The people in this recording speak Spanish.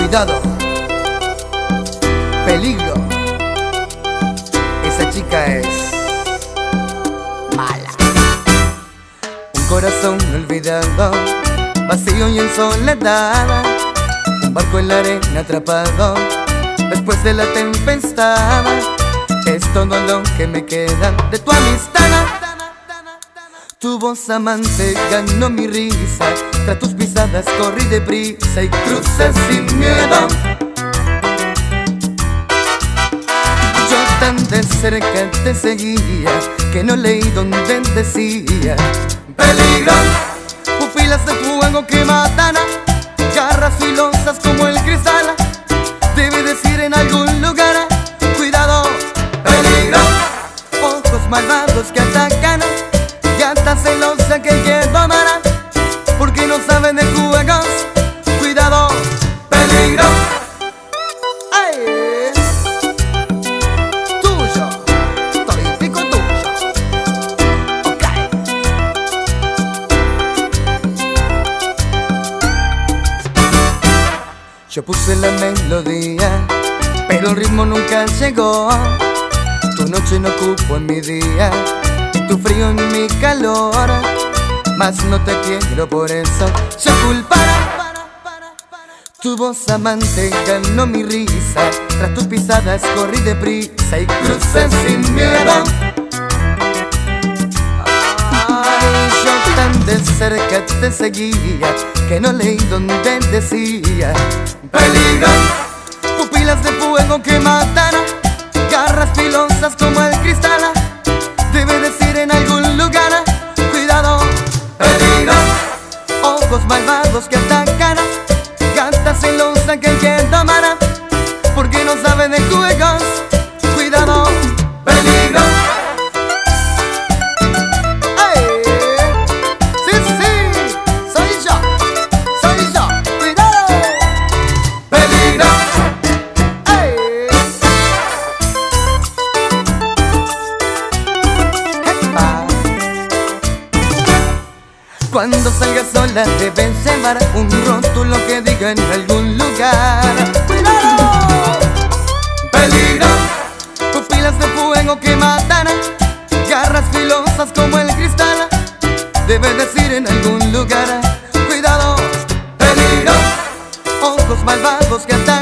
Cuidado, peligro. Esa chica es mala. Un corazón olvidado, vacío y en soledad. Un barco en la arena atrapado después de la tempestad. Es todo lo que me queda de tu amistad. Tu voz amante ganó mi risa. Tras tus pisadas corrí deprisa y crucé sin miedo. Yo tan de cerca te seguía que no leí donde decía peligro. Pupilas de fuego que matan, garras filosas como el cristal. Debe decir en algún lugar, cuidado, peligro. Ojos malvados que atacan, gata celosa que quiere tomar, porque no saben de juegos. Cuidado, peligro. ¡Ay! Tuyo, toditico tuyo. Ok. Yo puse la melodía, pero el ritmo nunca llegó. Tu noche no cupo en mi día, tu frío en mi calor. Mas no te quiero, por eso yo culpara. Tu voz amante ganó mi risa. Tras tus pisadas corrí deprisa y crucé sin miedo. Ay, yo tan de cerca te seguía que no leí donde decía peligro. Pupilas de fuego que matan, garras filosas como el cristal. Debe decir en algún lugar, cuidado, peligro. Ojos malvados que atacan, gata celosa que quiere tomar, porque no sabe de juegos. Cuidado, peligro. ¡Ay! Sí, sí, soy yo. Cuidado, peligro. ¡Ay! Cuando salgas sola debes llevar un rótulo que diga en algún lugar cuidado, peligro. Pupilas de fuego que matan, garras filosas como el cristal. Debe decir en algún lugar, cuidado, peligro. Ojos malvados que atacan,